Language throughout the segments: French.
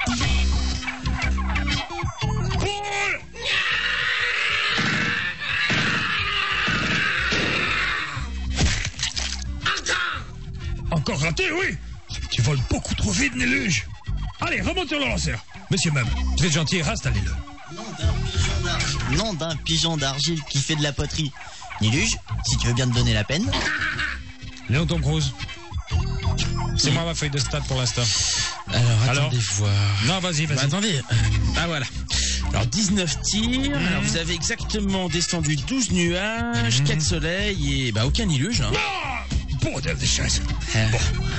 Encore raté, oui. Tu voles beaucoup trop vite, Néluge. Allez, remonte sur le lanceur. Monsieur Meuble, vous êtes gentil, installez-le. Nom d'un pigeon d'argile qui fait de la poterie. Niluge, si tu veux bien te donner la peine. Léon Tom Cruise. C'est moi ma feuille de stade pour l'instant. Alors, attendez voir. Non, vas-y. Bah, attendez. Ah, voilà. Alors, 19 tirs. Alors, vous avez exactement descendu 12 nuages, 4 soleils et aucun Niluge. Hein. Ah, bordel de chasse. Bon.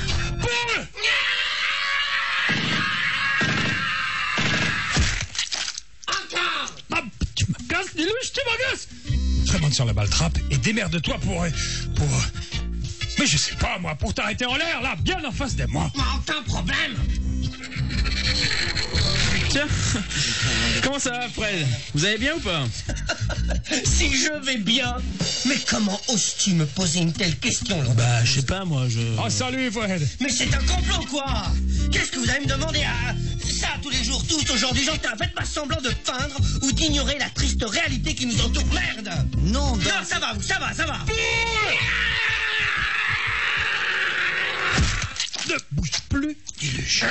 Tu m'agaces, Niluge, tu m'agaces. Remonte sur la balle trappe et démerde-toi pour... Mais je sais pas, moi, pour t'arrêter en l'air, là, bien en face de moi. Aucun problème. Tiens, comment ça va, Fred? Vous allez bien ou pas? Si je vais bien. Mais comment oses-tu me poser une telle question, Laurent? Bah, je sais pas, moi, Ah, salut, Fred. Mais c'est un complot, quoi. Qu'est-ce que vous allez me demander à ça tous les jours, tous aujourd'hui? J'entends, faites pas semblant de feindre ou d'ignorer la triste réalité qui nous entoure. Merde. Non, Non, ça va. Ne bouge plus, Niluge.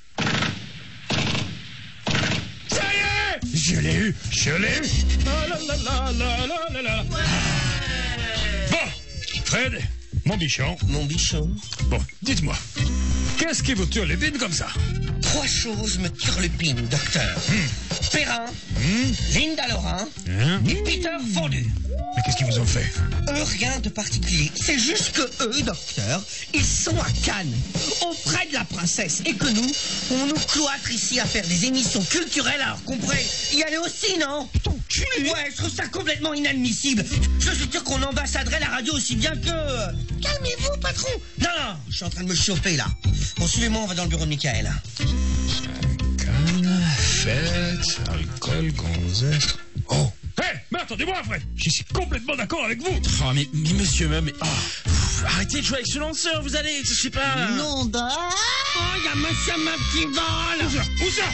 Ça y est, je l'ai eu. Ah là là là là là là là. Bon, Fred, mon bichon. Mon bichon. Bon, dites-moi, qu'est-ce qui vous turlupine comme ça? 3 choses me turlupinent, docteur. Perrin, Linda Lorin et Peter Fondu. Mais qu'est-ce qu'ils vous ont fait? Rien de particulier. C'est juste que eux, docteur, ils sont à Cannes, auprès de la princesse. Et que nous, on nous cloître ici à faire des émissions culturelles alors qu'on pourrait y aller aussi, non? Ton cul! Ouais, je trouve ça complètement inadmissible. Je suis sûr qu'on ambassaderait la radio aussi bien que... Calmez-vous, patron. Non, je suis en train de me chauffer, là. Bon, suivez-moi, on va dans le bureau de Michael. Cannes, fête, alcool, gonzesse... Oh! Mais attendez-moi, Fred. Je suis complètement d'accord avec vous. Oh, mais monsieur, mais... arrêtez de jouer avec ce lanceur, vous allez, je sais pas... non d'un... Oh, il y a monsieur Meuble qui vole. Où ça?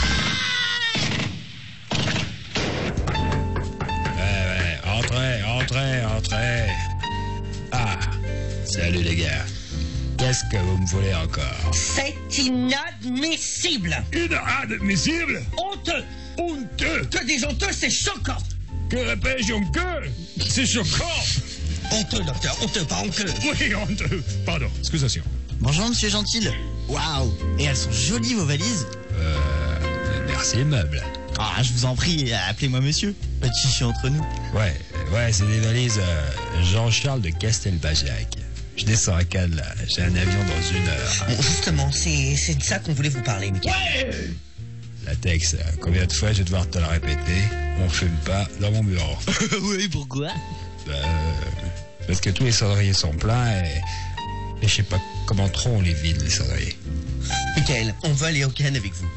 Ouais, entrez. Ah, salut les gars. Qu'est-ce que vous me voulez encore? C'est inadmissible. Inadmissible? Honteux. Honteux? Que des honteux, c'est choquant. Que répète-je que? C'est choquant. Honteux, docteur, honteux, pas honteux. Oui, honteux. Pardon, excusation. Bonjour, monsieur Gentil. Waouh. Et elles sont jolies, vos valises. Merci, Meuble. Ah, je vous en prie, appelez-moi monsieur. Pas de chichi entre nous. Ouais, c'est des valises Jean-Charles de Castelbajac. Je descends à Cannes, là. J'ai un avion dans 1 heure. Bon, justement, c'est de ça qu'on voulait vous parler, Michael. Ouais! La Tex, combien de fois je vais devoir te la répéter? On fume pas dans mon bureau. Oui, pourquoi? Parce que tous les cendriers sont pleins et je sais pas comment trop on les vide, les cendriers. Michael, on va aller au Cannes avec vous.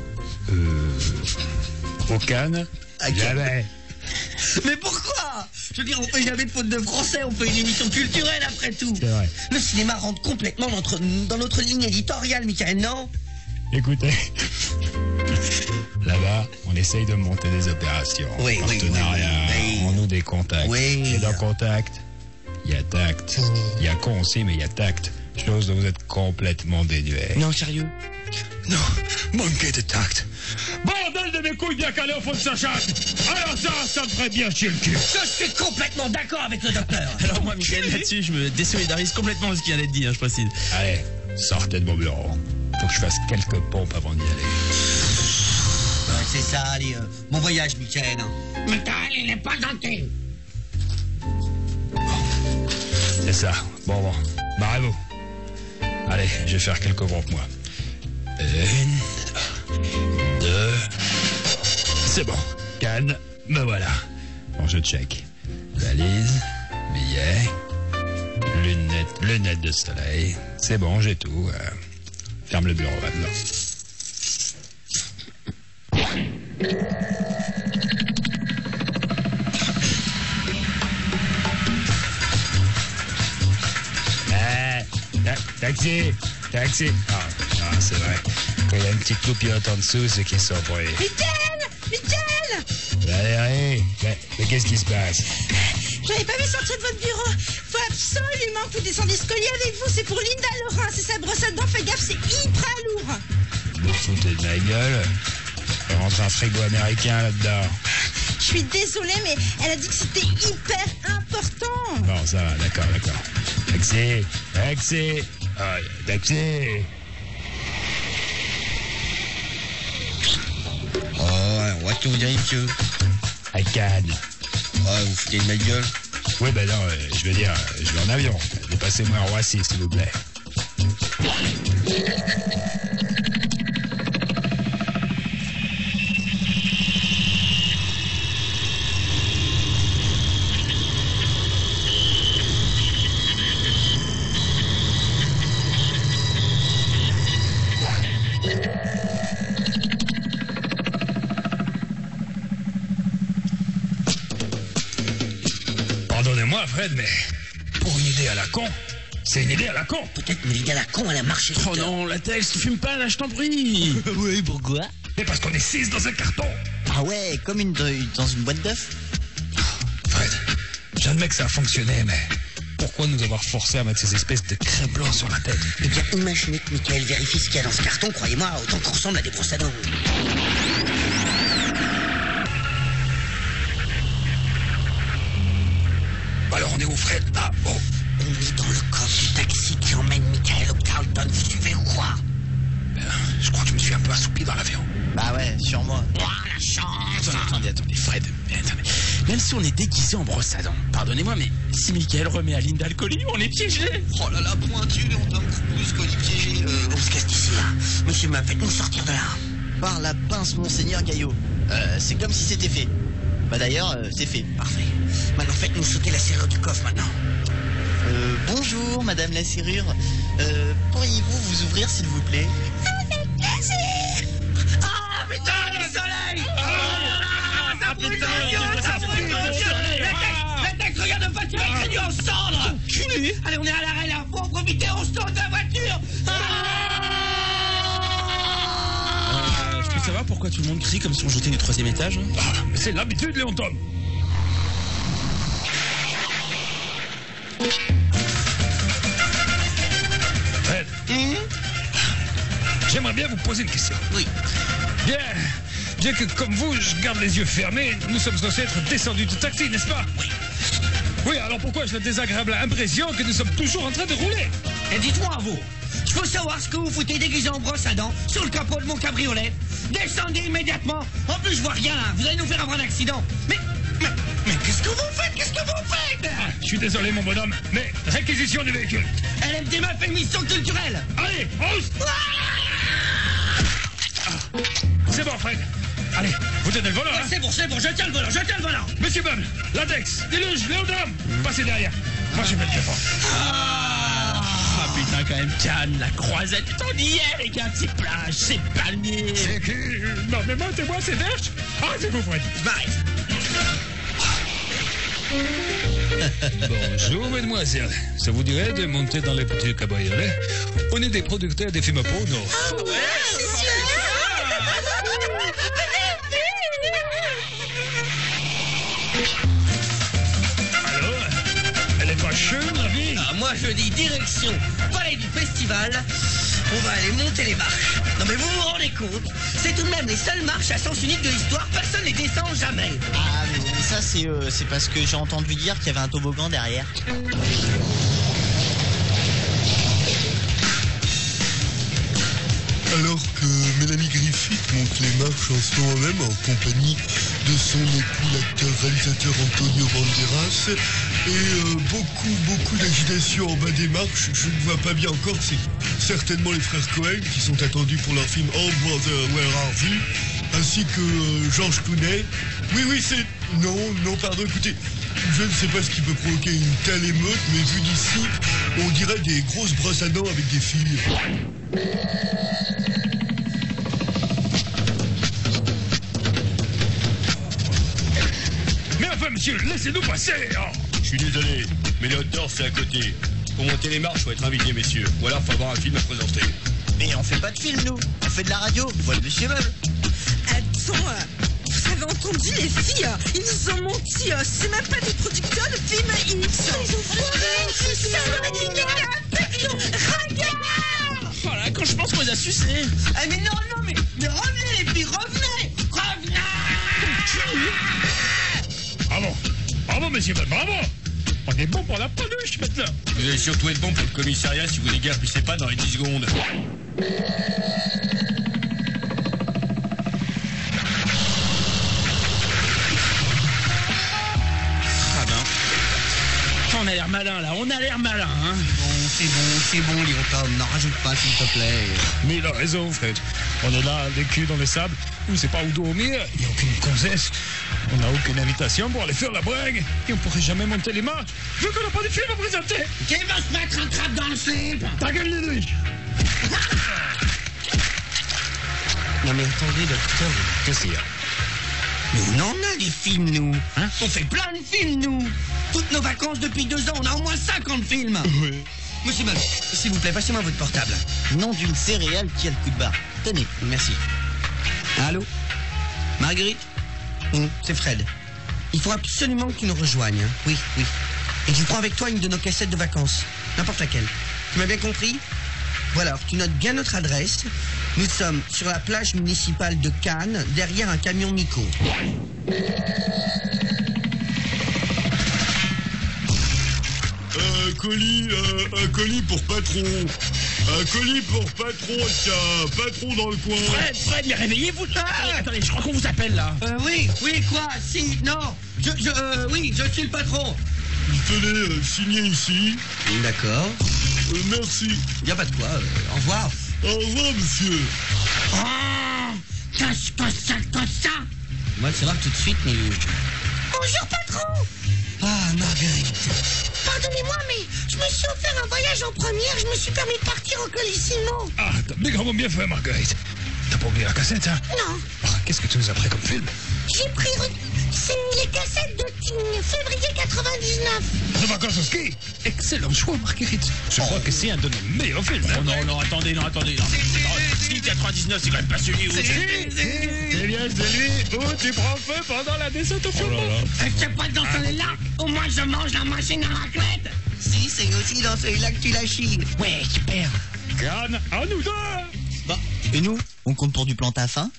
Au Cannes? Jamais. Mais pourquoi? Je veux dire, on fait jamais de faute de français, on fait une émission culturelle après tout. C'est vrai. Le cinéma rentre complètement dans notre ligne éditoriale, Michael, non? Écoutez, là-bas, on essaye de monter des opérations. Oui, partenariat, oui. on noue des contacts. Oui. Et dans contact, il y a tact. Il y a con aussi, mais il y a tact. Chose dont vous êtes complètement dénué. Non, sérieux? Non, manquez de tact. Bordel de mes couilles bien calées au fond de sa chatte. Alors ça me ferait bien chier le cul. Je suis complètement d'accord avec le docteur. Alors moi, Michael, là-dessus, je me désolidarise complètement de ce qui vient d'être dit, hein, je précise. Allez, sortez de mon bureau. Faut que je fasse quelques pompes avant d'y aller. Ouais, c'est ça, allez, bon voyage, Michael. Michael, il n'est pas gentil. C'est ça. Bon. Barrez-vous. Allez, je vais faire quelques pompes, moi. 1, 2... C'est bon. Cannes, me voilà. Bon, je check. Valise, billets, lunettes de soleil. C'est bon, j'ai tout. Ferme le bureau maintenant. Taxi. Ah, c'est vrai. Quand il y a une petite coupiote en dessous, c'est qu'ils sont prêts. Mickaël! Valérie, mais qu'est-ce qui se passe? J'avais pas vu sortir de votre bureau. Faut absolument que vous descendiez ce collier avec vous. C'est pour Linda Laurent. C'est sa brosse à dents. Fais gaffe, c'est hyper lourd. Vous foutez de ma gueule? Il rentre un frigo américain là-dedans. Je suis désolée, mais elle a dit que c'était hyper important. Bon, ça va, d'accord. Taxi. Ah, taxi. Oh, alors, qu'est-ce que vous direz, monsieur? À Cannes. Oh, vous foutez de ma gueule? Oui, ben non, je veux dire, je vais en avion. Dépassez-moi en Roissy, s'il vous plaît. Pardonnez-moi, Fred, mais pour une idée à la con, c'est une idée à la con. Peut-être une idée à la con, elle a marché. Oh non, Latex, tu fumes pas là, je t'en prie. Oui, pourquoi? Mais parce qu'on est 6 dans un carton. Ah ouais, comme dans une boîte d'œufs. Fred, j'admets que ça a fonctionné, mais pourquoi nous avoir forcé à mettre ces espèces de crème blanc sur la tête? Eh bien, imaginez que Mickaël vérifie ce qu'il y a dans ce carton, croyez-moi, autant qu'on ressemble à des brosses à dents. Alors on est où, Fred? Ah, bon. On est dans le coffre du taxi qui emmène Mickaël au Carlton, vous suivez ou quoi? Je crois que je me suis un peu assoupi dans l'avion. Bah ouais, sur moi. Oh, la chance! Attendez, Fred. Attendez. Même si on est déguisé en brosse à dents, pardonnez-moi, mais si Mickaël remet à Linda le colis, on est piégé. Oh là là, pointu, Léonton, Coucous, colis piégé. On se casse d'ici, là. Monsieur, faites-nous sortir de là. Par la pince, monseigneur Gaillot. C'est comme si c'était fait. Bah d'ailleurs, c'est fait. Parfait. Maintenant, faites-nous sauter la serrure du coffre, maintenant. Bonjour, madame la serrure. Pourriez-vous vous ouvrir, s'il vous plaît? Avec plaisir. Ah, putain, le soleil! Ça brûle dans le gueule, ça brûle dans le gueule! La texte, regarde pas, tu vas être réduit en cendres! Allez, on est à l'arrêt, là, faut en profiter, on se tourne de la voiture! Je peux savoir pourquoi tout le monde crie comme si on jetait du 3e étage, hein? Ah, mais c'est l'habitude, Léon Tom. Fred, j'aimerais bien vous poser une question. Oui. Bien que comme vous, je garde les yeux fermés, nous sommes censés être descendus du taxi, n'est-ce pas? Oui. Oui, alors pourquoi j'ai la désagréable impression que nous sommes toujours en train de rouler? Et dites-moi, vous, je peux savoir ce que vous foutez déguisé en brosse à dents sur le capot de mon cabriolet? Descendez immédiatement. En plus, je vois rien, là. Vous allez nous faire avoir un accident. Mais qu'est-ce que vous faites? Qu'est-ce que vous faites? Je suis désolé, mon bonhomme, mais réquisition du véhicule. LMD m'a fait une mission culturelle. Allez, hausse! C'est bon, Fred. Allez, vous tenez le volant, hein? C'est bon, je tiens le volant, Monsieur Bum, Latex, Déluge, Léodome, passez derrière. Moi, je vais mettre le fort. Ah putain, quand même, Cannes, la croisette, on y est, les gars, c'est plage, c'est palmier. C'est qui? Non, mais moi, c'est Berche. Arrêtez-vous, Fred. Je m'arrête. Bonjour, mesdemoiselles. Ça vous dirait de monter dans les petits cabriolets? On est des producteurs de films porno. Alors, elle est pas chère, la vie? Ah, moi, je dis direction palais du festival. On va aller monter les marches. Non, mais vous vous rendez compte? C'est tout de même les seules marches à sens unique de l'histoire. Personne les descend jamais. Ah, mais ça, c'est parce que j'ai entendu dire qu'il y avait un toboggan derrière. Alors que Mélanie Griffith monte les marches en ce moment même en compagnie de son époux, l'acteur-réalisateur Antonio Banderas, et beaucoup d'agitation en bas des marches, je ne vois pas bien encore, c'est certainement les frères Cohen qui sont attendus pour leur film Oh Brother, Where Are You, ainsi que George Clooney. Oui, c'est... Non, pardon, écoutez, je ne sais pas ce qui peut provoquer une telle émeute, mais vu d'ici, on dirait des grosses brosses à dents avec des fils. Mais enfin, monsieur, laissez-nous passer. Oh. Je suis désolé, mais le hot door c'est à côté. Pour monter les marches, faut être invité, messieurs. Ou alors faut avoir un film à présenter. Mais on fait pas de film, nous. On fait fait de la radio, voilà monsieur Meuble. Attends, vous avez entendu les filles? Ils nous ont menti. C'est même pas des producteurs de films X. Voilà, quand je pense qu'on les a sucés. Ah mais non, mais revenez les filles, revenez. Bravo. Bravo, monsieur Bell, bravo. On est bon pour la paluche, maintenant. Vous allez surtout être bon pour le commissariat si vous les gars poussez pas dans les 10 secondes. Ah ben. On a l'air malin, là. On a l'air malin, hein. C'est bon, Léon Tom, n'en rajoute pas, s'il te plaît. Mais il a raison, Fred. On est là, les culs dans le sable. On ne sait pas où dormir. Il n'y a aucune gonzesse. On n'a aucune invitation pour aller faire la brègue. Et on pourrait jamais monter les marches. Vu qu'on n'a pas de film à présenter. Qui va se mettre un trappe dans le slip? Ta gueule, Lulu. Non mais attendez, docteur. Qu'est-ce qu'il y a? Mais on en a des films, nous. Hein? On fait plein de films, nous. Toutes nos vacances depuis 2 ans, on a au moins 50 films. Oui. Monsieur Meuble, s'il vous plaît, passez-moi votre portable. Nom d'une céréale qui a le coup de barre. Tenez. Merci. Allô? Marguerite? C'est Fred. Il faut absolument que tu nous rejoignes. Hein? Oui. Et tu prends avec toi une de nos cassettes de vacances. N'importe laquelle. Tu m'as bien compris? Voilà, alors tu notes bien notre adresse. Nous sommes sur la plage municipale de Cannes, derrière un camion Nico. Un colis pour patron. Un colis pour patron, tiens. Patron dans le coin. Fred, mais réveillez-vous. Attendez, je crois qu'on vous appelle, là. Oui, quoi? Si, non. Oui, je suis le patron. Tenez, signez ici. D'accord. Merci. Y a pas de quoi. Au revoir. Au revoir, monsieur. Qu'est-ce que c'est que ça? On va le savoir tout de suite, mais... Bonjour, patron. Ah, Marguerite. Pardonnez-moi, mais je me suis offert un voyage en première. Je me suis permis de partir au Colissimo. Ah, t'as méga bien fait, Marguerite. T'as pas oublié la cassette, hein? Non. Ah, qu'est-ce que tu nous as pris comme film? J'ai pris... C'est les cassettes de Ting, février 99. De vacances au ski. Excellent choix, Marguerite. Je crois que c'est un de nos meilleurs films. Oh non, attendez. Ski 99, c'est quand même pas celui où... C'est bien, c'est lui où tu prends feu pendant la descente au fond. C'est pas dans celui-là. Au moins, je mange la machine à raclette. Si, c'est aussi dans celui-là que tu la chies. Ouais, super. Cannes, à nous deux. Bah, et nous, on compte pour du plantain fin?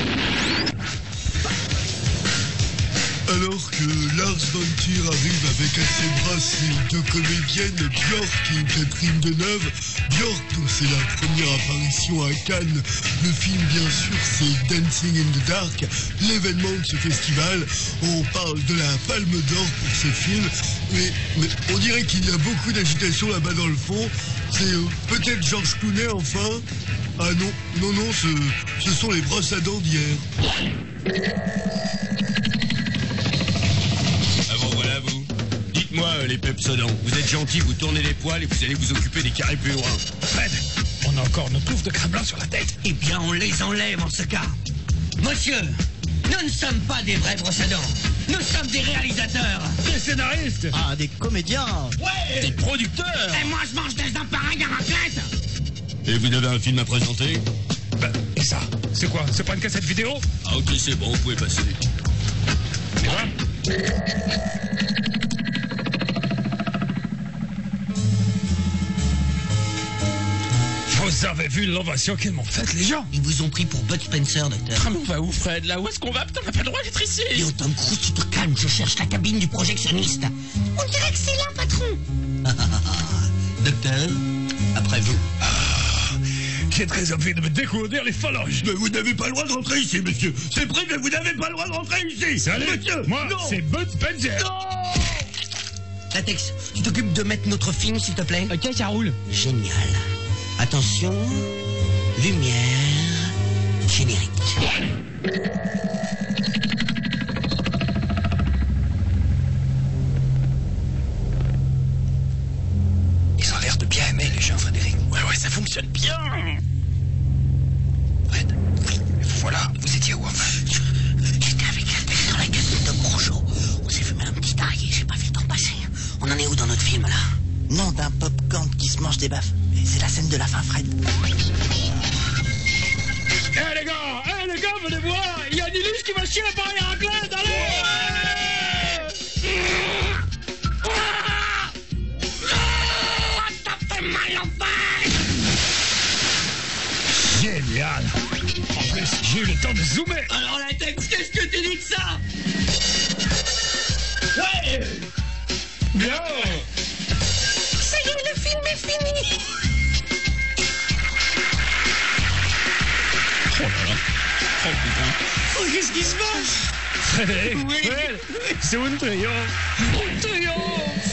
Alors que Lars von Trier arrive avec à ses bras ses 2 comédiennes, Björk et Catherine Deneuve. Björk, dont c'est la première apparition à Cannes. Le film, bien sûr, c'est Dancing in the Dark, l'événement de ce festival. On parle de la Palme d'Or pour ce film. Mais on dirait qu'il y a beaucoup d'agitation là-bas dans le fond. C'est peut-être George Clooney, enfin. Ah non, ce sont les brosses à dents d'hier. Voilà vous. Dites-moi les pepsodents, vous êtes gentils, vous tournez les poils et vous allez vous occuper des carrés plus loin. Fred, on a encore nos touffes de crème blanc sur la tête. Eh bien, on les enlève en ce cas. Monsieur, nous ne sommes pas des vrais brosses à dents. Nous sommes des réalisateurs. Des scénaristes. Ah, des comédiens. Ouais. Des producteurs. Et moi, je mange des appareils à raclette. Et vous avez un film à présenter? Ben, et ça, c'est quoi? C'est pas une cassette vidéo? Ah ok, c'est bon, vous pouvez passer. Tu vois? Vous avez vu l'ovation qu'ils m'ont faite, les gens? Ils vous ont pris pour Bud Spencer, docteur. Ah, mais on va où, Fred? Là, où est-ce qu'on va? Putain, on n'a pas le droit d'être ici. Et au Tom Cruise, tu te calmes, je cherche la cabine du projectionniste. On dirait que c'est là, patron. Docteur, après vous. J'ai très envie de me découvrir les phalanges. Mais vous n'avez pas le droit de rentrer ici, monsieur. C'est privé, vous n'avez pas le droit de rentrer ici. Salut, monsieur. moi, non. c'est Bud Spencer. Latex, tu t'occupes de mettre notre film, s'il te plaît? Ok, ça roule. Génial. Attention, lumière, générique. Ils ont l'air de bien aimer les gens, Frédéric. Ouais, ça fonctionne bien. Fred, voilà, vous étiez où enfin? J'étais avec la tête dans la cassette de Groucho. On s'est fumé un petit target, j'ai pas vu le temps passer. On en est où dans notre film, là? Nom d'un popcorn qui se mange des baffes. C'est la scène de la fin, Fred. les gars, venez voir. Il y a Niluge qui va chier l'appareil à raclette. Allez. T'as fait mal au face. Génial. En plus, j'ai eu le temps de zoomer. Alors Latex, qu'est-ce que tu dis de ça? Ouais. Bien. Ça y est, le film est fini. Oh là là. Oh putain. Oh, qu'est-ce qui se passe? Frédéric, Oui. ouais, c'est un triomphe. Un triomphe.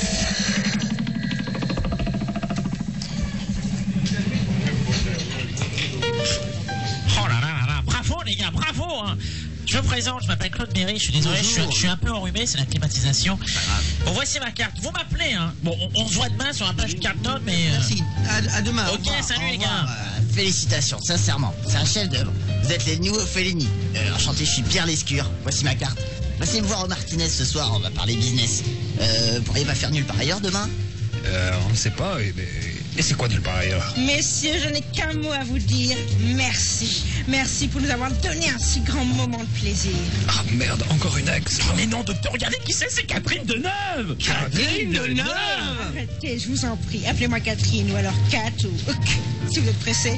Oh là là là là, bravo les gars, bravo hein. Je me présente, je m'appelle Claude Méry, je suis désolé, je suis un peu enrhumé, c'est la climatisation. Bon, voici ma carte, vous m'appelez hein. Bon, on se voit demain sur un page carton, mais... Merci, à demain. Ok, salut les gars. Félicitations, sincèrement, c'est un chef-d'œuvre. Vous êtes les nouveaux Fellini. Enchanté, je suis Pierre Lescure. Voici ma carte. Passez me voir au Martinez ce soir, on va parler business. Pourriez pas faire nulle part ailleurs demain? On ne sait pas, mais... Et c'est quoi nulle part ailleurs? Messieurs, je n'ai qu'un mot à vous dire. Merci. Merci pour nous avoir donné un si grand moment de plaisir. Ah merde, encore une ex. Oh mais non, docteur, regardez qui c'est Catherine Deneuve. Catherine Deneuve. Arrêtez, je vous en prie. Appelez-moi Catherine ou alors Kat ou... si vous êtes pressé.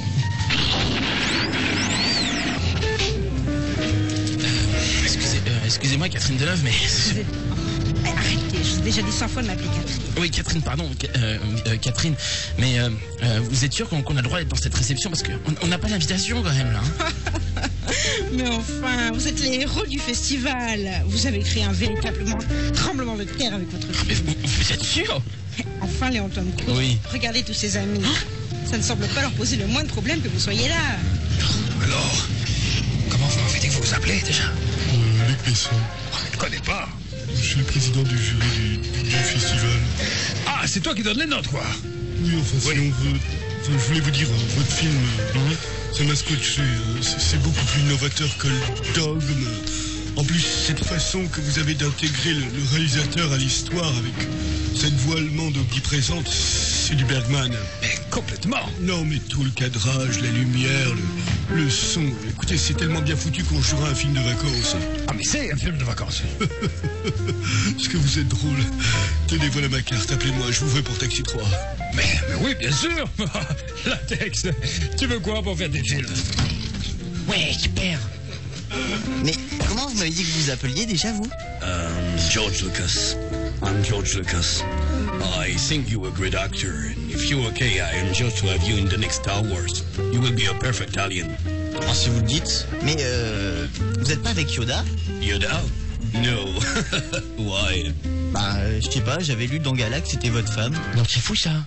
Excusez-moi Catherine Deneuve, mais... Vous êtes... Arrêtez, je vous ai déjà dit 100 fois de m'appeler Catherine. Oui, Catherine, pardon, Catherine, mais vous êtes sûr qu'on a le droit d'être dans cette réception parce qu'on n'a pas l'invitation quand même là hein. Mais enfin, vous êtes les héros du festival. Vous avez créé un véritablement tremblement de terre avec votre Mais film. vous êtes sûr? Enfin, Léon Tom Cruise. Oui. Regardez tous ses amis. Ça ne semble pas leur poser le moindre problème que vous soyez là. Alors, comment vous m'avez dit que vous vous appelez déjà? Luc Besson. Oh, je ne connais pas. Je suis le président du jury du festival. Ah, c'est toi qui donnes les notes, quoi. Oui, enfin, si on veut... Enfin, je voulais vous dire, votre film, ça m'a scotché. C'est beaucoup plus novateur que le dogme. En plus, cette façon que vous avez d'intégrer le réalisateur à l'histoire avec cette voix allemande omniprésente, c'est du Bergman. Mais complètement. Non, mais tout le cadrage, la lumière, le son. Écoutez, c'est tellement bien foutu qu'on jouera un film de vacances. Ah, mais c'est un film de vacances. Est-ce que vous êtes drôle? Tenez, voilà ma carte, appelez-moi, je vous veux pour Taxi 3. Mais oui, bien sûr. Latex, tu veux quoi pour faire des films? Ouais, super. Mais comment vous m'avez dit que vous vous appeliez déjà, vous? George Lucas. I'm George Lucas. I think you're a great actor. And if you're okay, I am just to have you in the next Star Wars. You will be a perfect alien. Oh, si vous le dites. Mais vous êtes pas avec Yoda? Yoda? No. Why? Je sais pas, j'avais lu dans Galax, c'était votre femme. Donc c'est fou ça.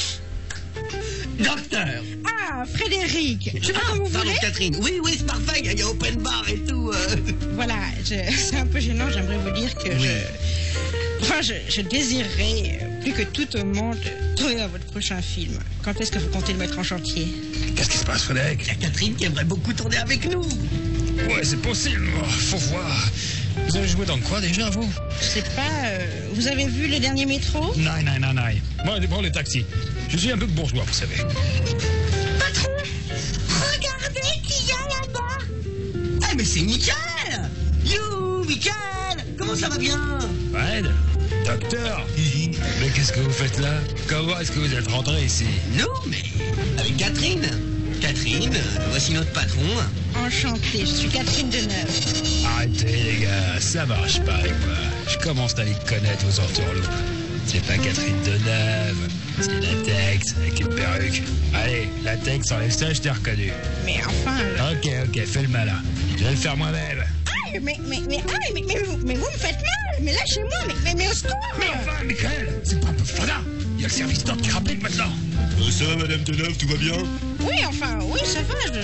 Docteur. Ah, Frédéric. Je sais pas comment vous Pardon, voulez. Catherine. Oui, c'est parfait, il y a open bar et tout. Voilà, c'est un peu gênant. J'aimerais vous dire que je désirerais plus que tout au monde tourner dans votre prochain film. Quand est-ce que vous comptez le mettre en chantier? Qu'est-ce qui se passe, Frédéric? Il y a Catherine qui aimerait beaucoup tourner avec nous. Ouais, c'est possible. Faut voir. Vous avez joué dans quoi déjà, vous? Je sais pas. Vous avez vu le dernier métro? Non. Moi, je prends les taxis. Je suis un peu bourgeois, vous savez. Patron, regardez qui y a là-bas. Eh, mais c'est Mickaël. You, Mickaël. Comment ça va bien? Fred? Docteur? Mais qu'est-ce que vous faites là? Comment est-ce que vous êtes rentré ici? Nous, mais avec Catherine. Catherine, voici notre patron. Enchantée, je suis Catherine Deneuve. Arrêtez, les gars, ça marche pas avec moi. Je commence à les connaître aux entourloups. C'est pas Catherine Deneuve, c'est Latex avec une perruque. Allez, Latex, enlève ça, je t'ai reconnu. Mais enfin... Ok, fais le malin. Je vais le faire moi-même. Mais vous me faites mal. Mais lâchez-moi, mais au secours. Mais enfin, Michael, c'est pas un peu fada. Il y a le service d'ordre qui rapplique maintenant. Ça va, Madame Deneuve, tout va bien? Oui, enfin, oui, ça va.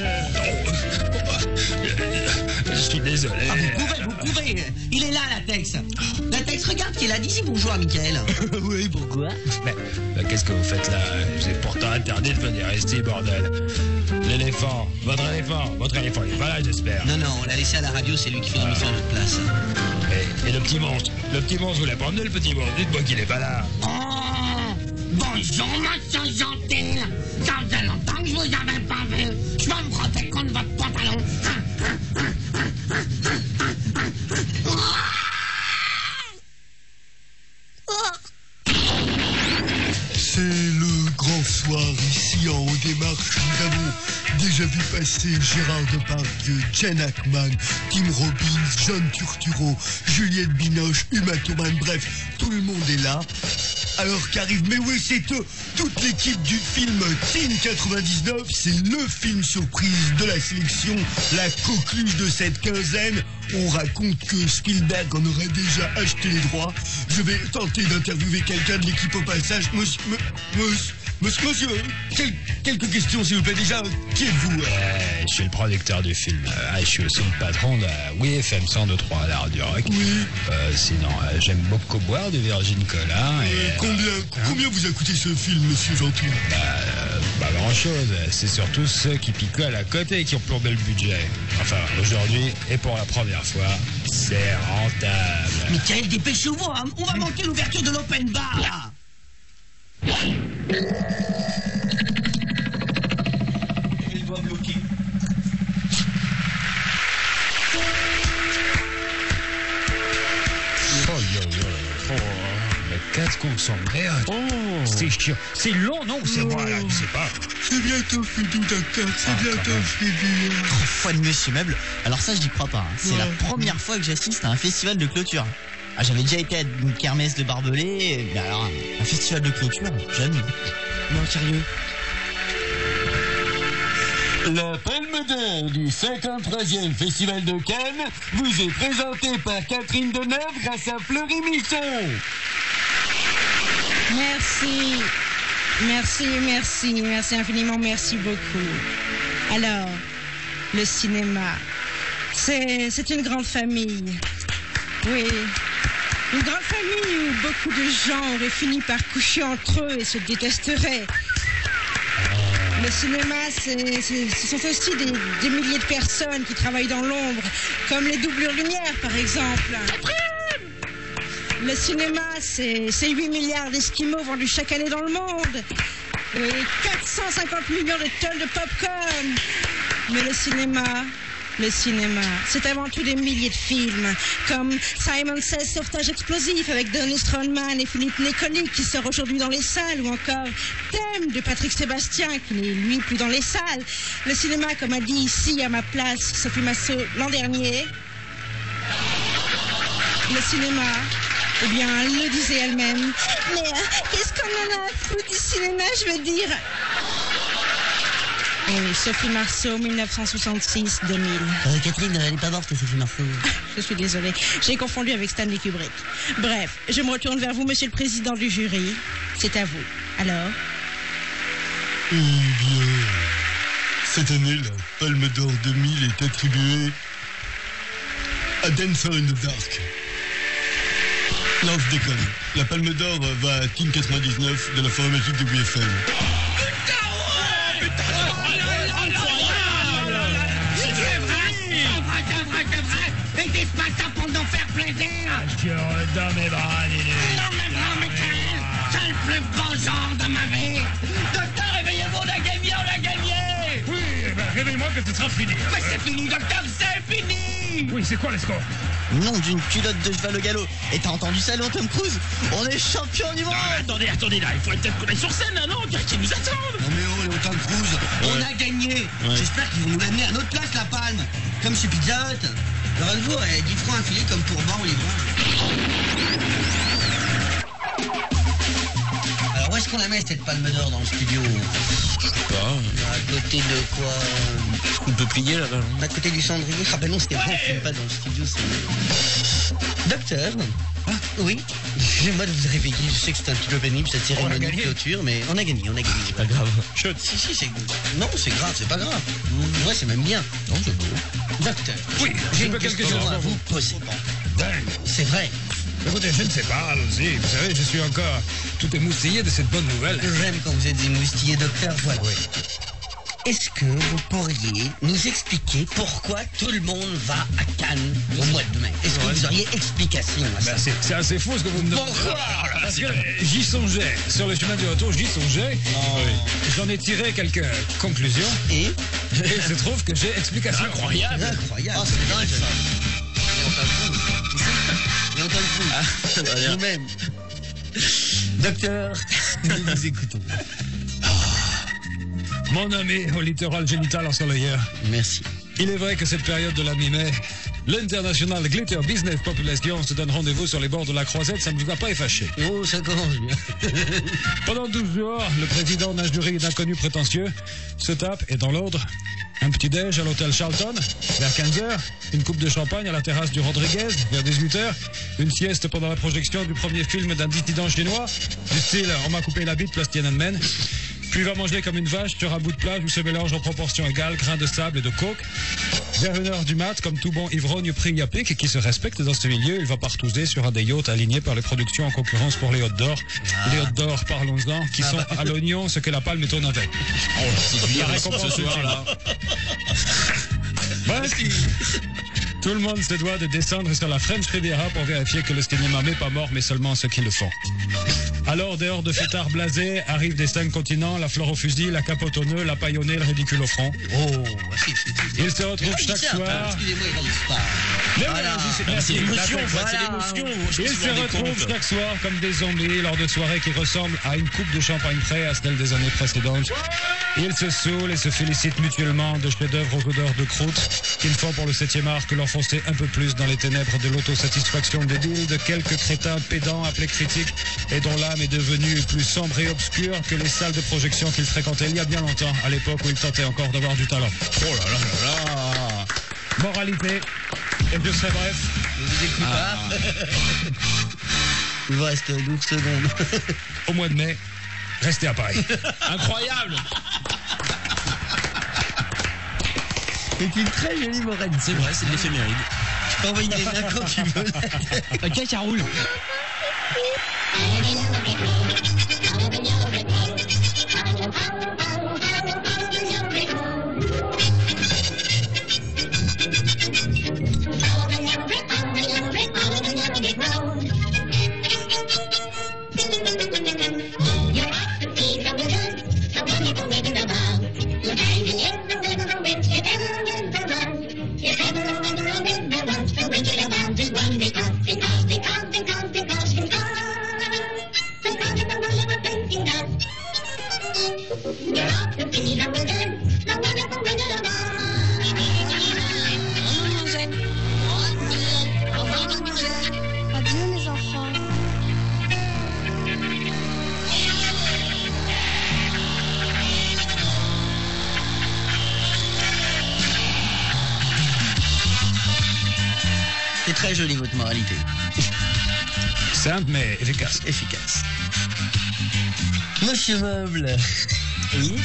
Je suis désolé. Ah, vous pouvez. Il est là, Latex. Latex, regarde qu'il a dit bonjour à Mickaël. Oui, pourquoi? Mais qu'est-ce que vous faites là? Je vous ai pourtant interdit de venir ici, bordel. L'éléphant, votre éléphant, il est pas là, j'espère. Non, on l'a laissé à la radio, c'est lui qui fait l'émission à notre place. Et le petit monstre? Le petit monstre, vous l'avez pas emmené, le petit monstre? Dites-moi qu'il est pas là. Oh, bonjour, ma Gentile. Ça faisait longtemps que je vous avais pas vu. Je vais me frotter contre votre pantalon. passé Gérard Depardieu, Jen Hackman, Tim Robbins, John Turturro, Juliette Binoche, Uma Thurman, bref, tout le monde est là. Alors qu'arrive, mais oui, c'est eux, toute l'équipe du film Teen 99, c'est le film surprise de la sélection, la coqueluche de cette quinzaine. On raconte que Spielberg en aurait déjà acheté les droits. Je vais tenter d'interviewer quelqu'un de l'équipe au passage. Monsieur, quelques questions s'il vous plaît. Déjà, qui êtes-vous? Je suis le producteur du film. Je suis aussi le patron de WeFM 102.3 à la Radio Rock. Oui. Sinon, j'aime beaucoup boire du Virgin Cola. Combien vous a coûté ce film, monsieur Gentil? Pas grand-chose. C'est surtout ceux qui picolent à côté qui ont plombé le budget. Enfin, aujourd'hui, et pour la première fois, c'est rentable. Michael, dépêchez-vous, hein. On va manquer l'ouverture de l'open bar, là. Il doit bloquer. Mais qu'est-ce qu'on s'emmerde? C'est chiant. C'est long, non? C'est moi, là, je sais pas. C'est bientôt fini, docteur, c'est bientôt fini. 3 fois de Monsieur Meuble. Alors ça, je n'y crois pas. Hein. C'est la première fois que j'assiste à un festival de clôture. Ah, j'avais déjà été à une kermesse de barbelés, mais alors un festival de clôture, jamais. Non, sérieux. La Palme d'Or du 53e Festival de Cannes vous est présentée par Catherine Deneuve grâce à Fleury Michon. Merci infiniment, merci beaucoup. Alors, le cinéma, c'est une grande famille. Oui, une grande famille où beaucoup de gens auraient fini par coucher entre eux et se détesteraient. Le cinéma, ce sont aussi des milliers de personnes qui travaillent dans l'ombre, comme les doublures lumière, par exemple. Le cinéma, c'est 8 milliards d'esquimaux vendus chaque année dans le monde. Et 450 millions de tonnes de popcorn. Mais le cinéma, c'est avant tout des milliers de films, comme Simon Says Sauvetage explosif avec Donny Stronman et Philippe Nicoli qui sort aujourd'hui dans les salles, ou encore Thème de Patrick Sébastien qui n'est lui plus dans les salles. Le cinéma, comme a dit ici à ma place Sophie Massot l'an dernier, le cinéma, eh bien, elle le disait elle-même. Mais qu'est-ce qu'on en a à foutre du cinéma, je veux dire? Oui, Sophie Marceau, 1966-2000. Catherine, elle n'est pas morte, Sophie Marceau. Je suis désolée, j'ai confondu avec Stanley Kubrick. Bref, je me retourne vers vous, monsieur le président du jury. C'est à vous. Alors? Eh bien, cette année, la Palme d'Or 2000 est attribuée à Dancer in the Dark. Non, je déconne. La Palme d'Or va à Teen 99 de la Phonomatique de WFM. Et qu'est-ce que ça pour nous faire plaisir? Je redonne mes bras, Michael, c'est le plus beau genre de ma vie. Docteur, réveillez-vous, on a gagné. Oui, réveille-moi que ce sera fini. Mais c'est fini, docteur, c'est fini. Oui, c'est quoi les scores? Nom d'une culotte de cheval au galop. Et t'as entendu ça, Léon Tom Cruise? On est champion du monde. Attendez, là, il faudrait peut-être qu'on aille sur scène, là, non? On dirait qu'ils nous attendent. Non mais oh, Léon Tom Cruise, on a gagné. J'espère qu'ils vont nous l'amener à notre place, la palme. Comme chez Pizza Hut. Le Ranvo, 10 francs un filet comme pour Ban ou les bras. Alors où est-ce qu'on la met cette palme d'or dans le studio? Je sais pas. À côté de quoi? On peut plier là-bas. À côté du cendrier. Ah ben non, c'était bon, on filme pas dans le studio, c'est... Docteur? Ah, oui? Excusez-moi de vous réveiller, je sais que c'est un petit peu pénible cette cérémonie de clôture, mais on a gagné. C'est pas grave. Chut. Si, c'est... Non, c'est grave, c'est pas grave. Ouais, c'est même bien. Non, c'est beau. Docteur, Oui, j'ai je une veux quelque question chose à pour vous vous. poser. Dingue. C'est vrai. Écoutez, je ne sais pas, allons-y. Vous savez, je suis encore tout émoustillé de cette bonne nouvelle. J'aime quand vous êtes émoustillé, docteur, voilà. Oui. Est-ce que vous pourriez nous expliquer pourquoi tout le monde va à Cannes au mois de mai? Est-ce que vous auriez explication à ça? Ben, c'est assez fou ce que vous me demandez. Pourquoi? Parce que j'y songeais. Sur le chemin du retour, j'y songeais. Oui. J'en ai tiré quelques conclusions. Et il se trouve que j'ai explication. Incroyable. Incroyable. Oh, c'est dingue, ça. Léon Tom Cruise. Vous-même. Docteur, nous vous écoutons. Mon ami au littoral génital ensoleilleur. Merci. Il est vrai que cette période de la mi-mai, l'International Glitter Business Population se donne rendez-vous sur les bords de la Croisette, ça ne vous a pas effacé. Oh, ça commence bien. Pendant 12 jours, le président d'un jury d'inconnus prétentieux se tape, et dans l'ordre, un petit-déj à l'hôtel Charlton, vers 15h, une coupe de champagne à la terrasse du Rodriguez, vers 18h, une sieste pendant la projection du premier film d'un dissident chinois, du style « On m'a coupé la bite, place Tiananmen », puis va manger comme une vache sur un bout de plage où se mélange en proportion égale grains de sable et de coke. Vers 1h du mat, comme tout bon ivrogne pris à pic et qui se respecte dans ce milieu, il va partouzer sur un des yachts alignés par les productions en concurrence pour les hôtes d'or. Les hôtes d'or, parlons-en, qui sont à l'oignon ce que la palme est au navet. Oh, c'est du La bien récompense ce soir là. Bref, tout le monde se doit de descendre sur la French Riviera pour vérifier que le cinéma n'est pas mort, mais seulement ceux qui le font. Alors, dehors de fêtards blasés, arrivent des 5 continents, la fleur au fusil, la capote au nœud, la paille au nez, le ridicule au front. Oh, Ils se retrouvent chaque soir. Excusez-moi, il réalise pas. Mais Voilà. C'est l'émotion, en fait, Voilà. c'est l'émotion. Je Ils me se suis rendu retrouvent compte. chaque soir comme des zombies lors de soirées qui ressemblent à une coupe de champagne frais à celle des années précédentes. Ils se saoulent et se félicitent mutuellement de chefs-d'œuvre aux odeurs de croûte qu'ils font pour le 7e art que l'enfoncer un peu plus dans les ténèbres de l'autosatisfaction débile de quelques crétins pédants appelés critiques et dont l'âme est devenue plus sombre et obscure que les salles de projection qu'ils fréquentaient il y a bien longtemps, à l'époque où ils tentaient encore d'avoir du talent. Oh là là là là. Moralité, et je serai bref. Ne vous écoutez pas. Il vous reste 12 secondes. Au mois de mai, restez à Paris. Incroyable. C'est une très jolie moraine. C'est vrai, c'est de l'éphéméride. Tu peux envoyer des mains quand tu veux. Ok, ça roule. Adieu les enfants. C'est très joli votre moralité. Simple mais efficace. Efficace. Monsieur Meuble. Oui.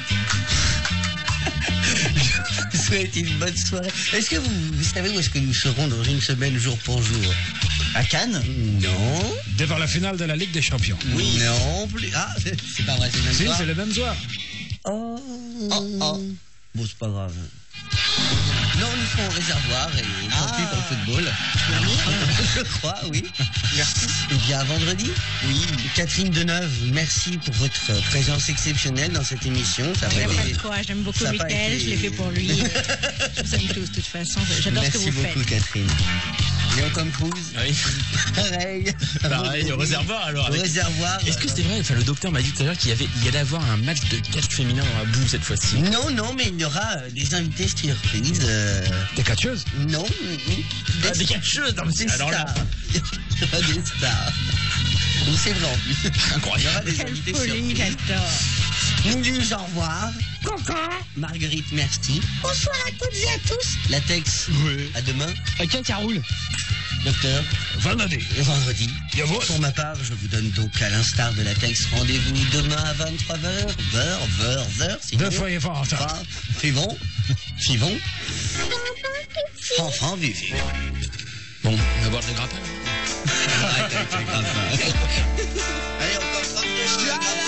Je vous souhaite une bonne soirée. Est-ce que vous savez où est-ce que nous serons dans une semaine jour pour jour? À Cannes? Non. Devant la finale de la Ligue des Champions. Oui. Non plus. Ah, c'est pas vrai, c'est le même Si, soir. c'est le même soir. Oh. Bon, c'est pas grave. Non, nous serons au réservoir et tant pis pour le football. Je crois, oui. Merci. Et bien, à vendredi. Oui. Catherine Deneuve, merci pour votre présence exceptionnelle dans cette émission. Ça Il n'y a va pas aider. de quoi, j'aime beaucoup Ça a pas Mickaël, été- je l'ai fait pour lui. Je vous aime tous, de toute façon, j'adore ce que Merci vous beaucoup, faites. Catherine. Léon Tom Cruise. Oui. Pareil. Pareil, au réservoir alors. Au réservoir. Est-ce que c'était vrai? Enfin, le docteur m'a dit tout à l'heure qu'il y allait avoir un match de catch féminin dans la boue cette fois-ci. Non, non, mais il y aura des invités surprises. Des catcheuses? Non. Des catcheuses, non, mais Des alors là. stars. Il y aura des stars. Donc c'est vrai en plus. Il y Incroyable. aura des Quelle invités folie, surprises. j'adore. Nous disons au revoir. Coucou. Marguerite, merci. Bonsoir à toutes et à tous. Latex. Oui. À demain. Ok, ça roule. Docteur. Vendredi. Et vendredi. Yavos. Pour ma part, je vous donne donc à l'instar de Latex rendez-vous demain à 23h. Deux fois et fort en retard. Suivons. Enfant vivu. Bon, on va boire des grappins. Arrête avec les grappins. Allez, encore 30 minutes.